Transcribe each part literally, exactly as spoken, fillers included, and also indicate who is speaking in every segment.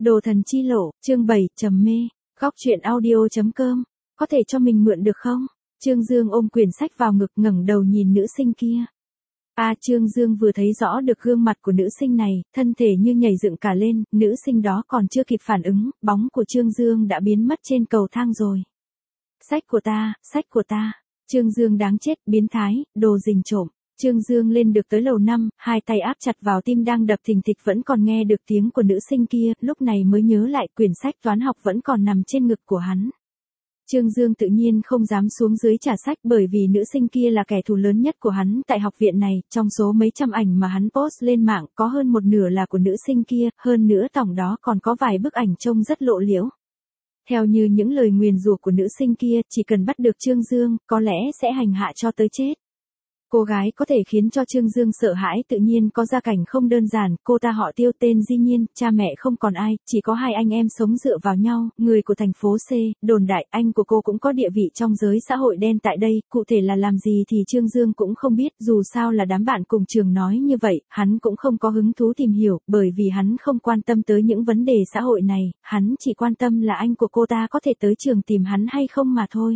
Speaker 1: Đồ thần chi lộ, chương bảy, trầm mê, góc truyện audio.com, có thể cho mình mượn được không? Trương Dương ôm quyển sách vào ngực ngẩng đầu nhìn nữ sinh kia. A à, Trương Dương vừa thấy rõ được gương mặt của nữ sinh này, thân thể như nhảy dựng cả lên, nữ sinh đó còn chưa kịp phản ứng, bóng của Trương Dương đã biến mất trên cầu thang rồi. Sách của ta, sách của ta, Trương Dương đáng chết, biến thái, đồ rình trộm. Trương Dương lên được tới lầu năm, hai tay áp chặt vào tim đang đập thình thịch vẫn còn nghe được tiếng của nữ sinh kia, lúc này mới nhớ lại quyển sách toán học vẫn còn nằm trên ngực của hắn. Trương Dương tự nhiên không dám xuống dưới trả sách bởi vì nữ sinh kia là kẻ thù lớn nhất của hắn tại học viện này, trong số mấy trăm ảnh mà hắn post lên mạng có hơn một nửa là của nữ sinh kia, hơn nữa tổng đó còn có vài bức ảnh trông rất lộ liễu. Theo như những lời nguyền rủa của nữ sinh kia, chỉ cần bắt được Trương Dương, có lẽ sẽ hành hạ cho tới chết. Cô gái có thể khiến cho Trương Dương sợ hãi tự nhiên có gia cảnh không đơn giản, cô ta họ Tiêu tên Di Nhiên, cha mẹ không còn ai, chỉ có hai anh em sống dựa vào nhau, người của thành phố C, đồn đại anh của cô cũng có địa vị trong giới xã hội đen tại đây, cụ thể là làm gì thì Trương Dương cũng không biết, dù sao là đám bạn cùng trường nói như vậy, hắn cũng không có hứng thú tìm hiểu, bởi vì hắn không quan tâm tới những vấn đề xã hội này, hắn chỉ quan tâm là anh của cô ta có thể tới trường tìm hắn hay không mà thôi.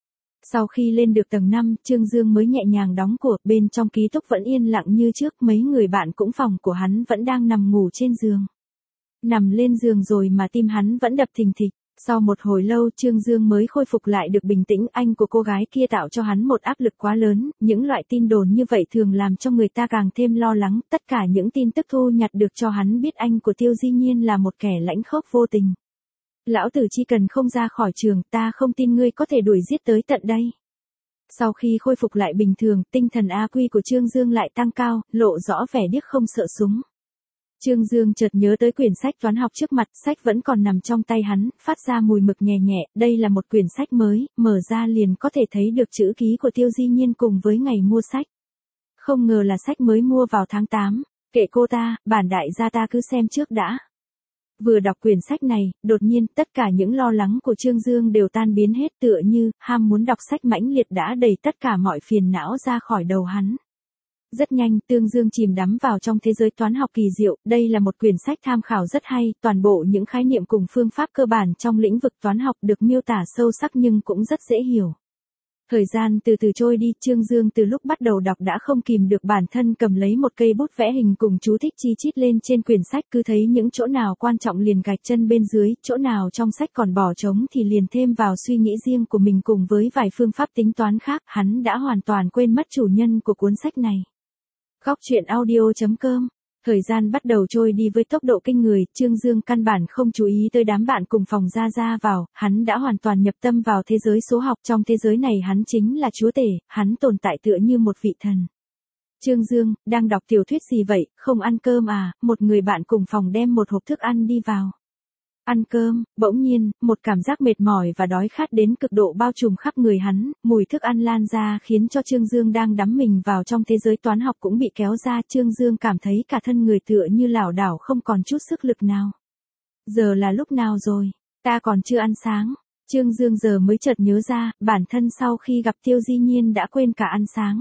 Speaker 1: Sau khi lên được tầng năm, Trương Dương mới nhẹ nhàng đóng cửa, bên trong ký túc vẫn yên lặng như trước, mấy người bạn cũng phòng của hắn vẫn đang nằm ngủ trên giường. Nằm lên giường rồi mà tim hắn vẫn đập thình thịch. Sau một hồi lâu Trương Dương mới khôi phục lại được bình tĩnh, anh của cô gái kia tạo cho hắn một áp lực quá lớn, những loại tin đồn như vậy thường làm cho người ta càng thêm lo lắng, tất cả những tin tức thu nhặt được cho hắn biết anh của Tiêu Di Nhiên là một kẻ lãnh khốc vô tình. Lão tử chỉ cần không ra khỏi trường, ta không tin ngươi có thể đuổi giết tới tận đây. Sau khi khôi phục lại bình thường, tinh thần a quy của Trương Dương lại tăng cao, lộ rõ vẻ điếc không sợ súng. Trương Dương chợt nhớ tới quyển sách toán học trước mặt, sách vẫn còn nằm trong tay hắn, phát ra mùi mực nhẹ nhẹ, đây là một quyển sách mới, mở ra liền có thể thấy được chữ ký của Tiêu Di Nhiên cùng với ngày mua sách. Không ngờ là sách mới mua vào tháng tám, kệ cô ta, bản đại gia ta cứ xem trước đã. Vừa đọc quyển sách này, đột nhiên tất cả những lo lắng của Trương Dương đều tan biến hết, tựa như ham muốn đọc sách mãnh liệt đã đẩy tất cả mọi phiền não ra khỏi đầu hắn. Rất nhanh, Tương Dương chìm đắm vào trong thế giới toán học kỳ diệu, đây là một quyển sách tham khảo rất hay, toàn bộ những khái niệm cùng phương pháp cơ bản trong lĩnh vực toán học được miêu tả sâu sắc nhưng cũng rất dễ hiểu. Thời gian từ từ trôi đi, Trương Dương từ lúc bắt đầu đọc đã không kìm được bản thân cầm lấy một cây bút vẽ hình cùng chú thích chi chít lên trên quyển sách, cứ thấy những chỗ nào quan trọng liền gạch chân bên dưới, chỗ nào trong sách còn bỏ trống thì liền thêm vào suy nghĩ riêng của mình cùng với vài phương pháp tính toán khác, hắn đã hoàn toàn quên mất chủ nhân của cuốn sách này. Góc truyện audio.com. Thời gian bắt đầu trôi đi với tốc độ kinh người, Trương Dương căn bản không chú ý tới đám bạn cùng phòng ra ra vào, hắn đã hoàn toàn nhập tâm vào thế giới số học, trong thế giới này hắn chính là chúa tể, hắn tồn tại tựa như một vị thần. Trương Dương, đang đọc tiểu thuyết gì vậy, không ăn cơm à, một người bạn cùng phòng đem một hộp thức ăn đi vào. Ăn cơm, bỗng nhiên, một cảm giác mệt mỏi và đói khát đến cực độ bao trùm khắp người hắn, mùi thức ăn lan ra khiến cho Trương Dương đang đắm mình vào trong thế giới toán học cũng bị kéo ra, Trương Dương cảm thấy cả thân người tựa như lảo đảo không còn chút sức lực nào. Giờ là lúc nào rồi, ta còn chưa ăn sáng, Trương Dương giờ mới chợt nhớ ra, bản thân sau khi gặp Tiêu Di Nhiên đã quên cả ăn sáng.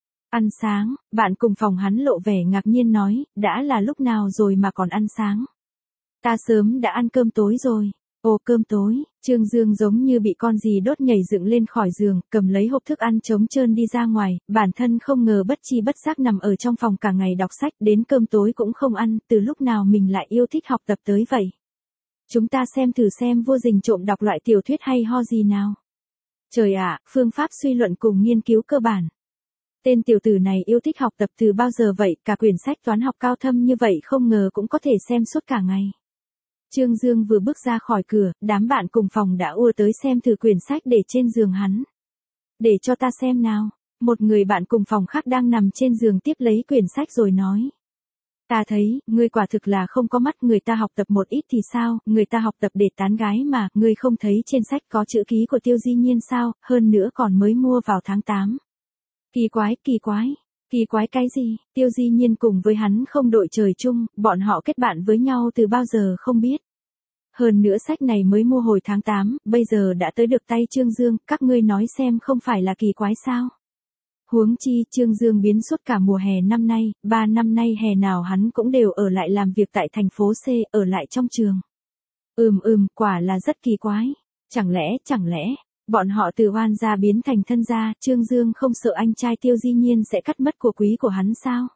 Speaker 1: Ăn sáng, bạn cùng phòng hắn lộ vẻ ngạc nhiên nói, đã là lúc nào rồi mà còn ăn sáng. Ta sớm đã ăn cơm tối rồi. Ồ cơm tối, Trương Dương giống như bị con gì đốt nhảy dựng lên khỏi giường, cầm lấy hộp thức ăn trống trơn đi ra ngoài, bản thân không ngờ bất chi bất giác nằm ở trong phòng cả ngày đọc sách, đến cơm tối cũng không ăn, từ lúc nào mình lại yêu thích học tập tới vậy. Chúng ta xem thử xem Vua Dình Trộm đọc loại tiểu thuyết hay ho gì nào. Trời ạ, phương pháp suy luận cùng nghiên cứu cơ bản. Tên tiểu tử này yêu thích học tập từ bao giờ vậy, cả quyển sách toán học cao thâm như vậy không ngờ cũng có thể xem suốt cả ngày. Trương Dương vừa bước ra khỏi cửa, đám bạn cùng phòng đã ùa tới xem thử quyển sách để trên giường hắn. Để cho ta xem nào, một người bạn cùng phòng khác đang nằm trên giường tiếp lấy quyển sách rồi nói. Ta thấy, ngươi quả thực là không có mắt, người ta học tập một ít thì sao, người ta học tập để tán gái mà, ngươi không thấy trên sách có chữ ký của Tiêu Di Nhiên sao, hơn nữa còn mới mua vào tháng tám. Kỳ quái, kỳ quái. Kỳ quái cái gì, Tiêu Di Nhiên cùng với hắn không đội trời chung, bọn họ kết bạn với nhau từ bao giờ không biết. Hơn nữa sách này mới mua hồi tháng tám, bây giờ đã tới được tay Trương Dương, các ngươi nói xem không phải là kỳ quái sao. Huống chi Trương Dương biến suốt cả mùa hè năm nay, ba năm nay hè nào hắn cũng đều ở lại làm việc tại thành phố C, ở lại trong trường. Ừm ừm, quả là rất kỳ quái. Chẳng lẽ, chẳng lẽ, bọn họ từ oan gia biến thành thân gia, Trương Dương không sợ anh trai Tiêu Di Nhiên sẽ cắt mất của quý của hắn sao?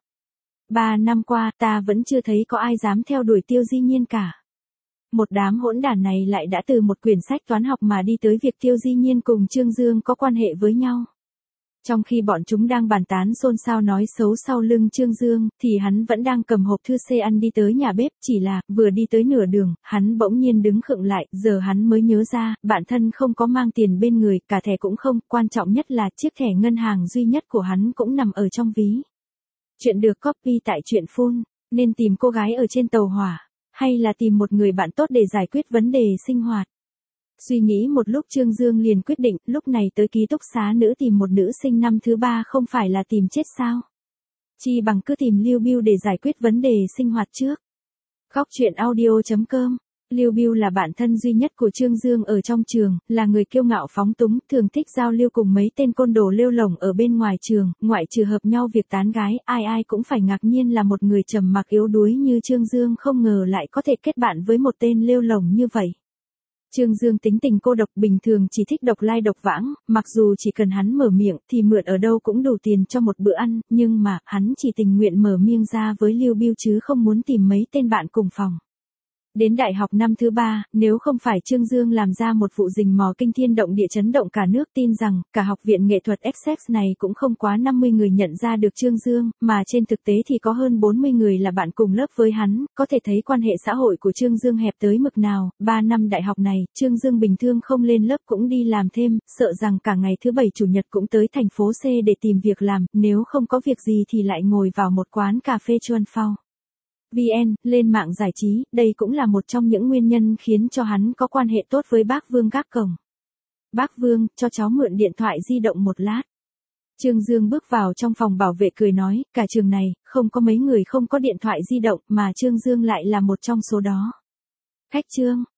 Speaker 1: Ba năm qua, ta vẫn chưa thấy có ai dám theo đuổi Tiêu Di Nhiên cả. Một đám hỗn đản này lại đã từ một quyển sách toán học mà đi tới việc Tiêu Di Nhiên cùng Trương Dương có quan hệ với nhau. Trong khi bọn chúng đang bàn tán xôn xao nói xấu sau lưng Trương Dương, thì hắn vẫn đang cầm hộp thư xe ăn đi tới nhà bếp, chỉ là, vừa đi tới nửa đường, hắn bỗng nhiên đứng khựng lại, giờ hắn mới nhớ ra, bản thân không có mang tiền bên người, cả thẻ cũng không, quan trọng nhất là chiếc thẻ ngân hàng duy nhất của hắn cũng nằm ở trong ví. Chuyện được copy tại truyện phun, nên tìm cô gái ở trên tàu hỏa, hay là tìm một người bạn tốt để giải quyết vấn đề sinh hoạt. Suy nghĩ một lúc Trương Dương liền quyết định, lúc này tới ký túc xá nữ tìm một nữ sinh năm thứ ba không phải là tìm chết sao? Chi bằng cứ tìm Lưu Biêu để giải quyết vấn đề sinh hoạt trước. Góc truyện audio chấm com. Lưu Biêu là bạn thân duy nhất của Trương Dương ở trong trường, là người kiêu ngạo phóng túng, thường thích giao lưu cùng mấy tên côn đồ lêu lổng ở bên ngoài trường, ngoại trừ hợp nhau việc tán gái, ai ai cũng phải ngạc nhiên là một người trầm mặc yếu đuối như Trương Dương không ngờ lại có thể kết bạn với một tên lêu lổng như vậy. Trương Dương tính tình cô độc, bình thường chỉ thích độc lai độc vãng, mặc dù chỉ cần hắn mở miệng thì mượn ở đâu cũng đủ tiền cho một bữa ăn, nhưng mà hắn chỉ tình nguyện mở miệng ra với Lưu Biêu chứ không muốn tìm mấy tên bạn cùng phòng. Đến đại học năm thứ ba, nếu không phải Trương Dương làm ra một vụ rình mò kinh thiên động địa chấn động cả nước, tin rằng, cả học viện nghệ thuật Essex này cũng không quá năm mươi người nhận ra được Trương Dương, mà trên thực tế thì có hơn bốn mươi người là bạn cùng lớp với hắn, có thể thấy quan hệ xã hội của Trương Dương hẹp tới mực nào. Ba năm đại học này, Trương Dương bình thường không lên lớp cũng đi làm thêm, sợ rằng cả ngày thứ bảy chủ nhật cũng tới thành phố C để tìm việc làm, nếu không có việc gì thì lại ngồi vào một quán cà phê chuan phao. vê en, lên mạng giải trí, đây cũng là một trong những nguyên nhân khiến cho hắn có quan hệ tốt với bác Vương gác cổng. Bác Vương, cho cháu mượn điện thoại di động một lát. Trương Dương bước vào trong phòng bảo vệ cười nói, cả trường này, không có mấy người không có điện thoại di động, mà Trương Dương lại là một trong số đó. Khách Trương,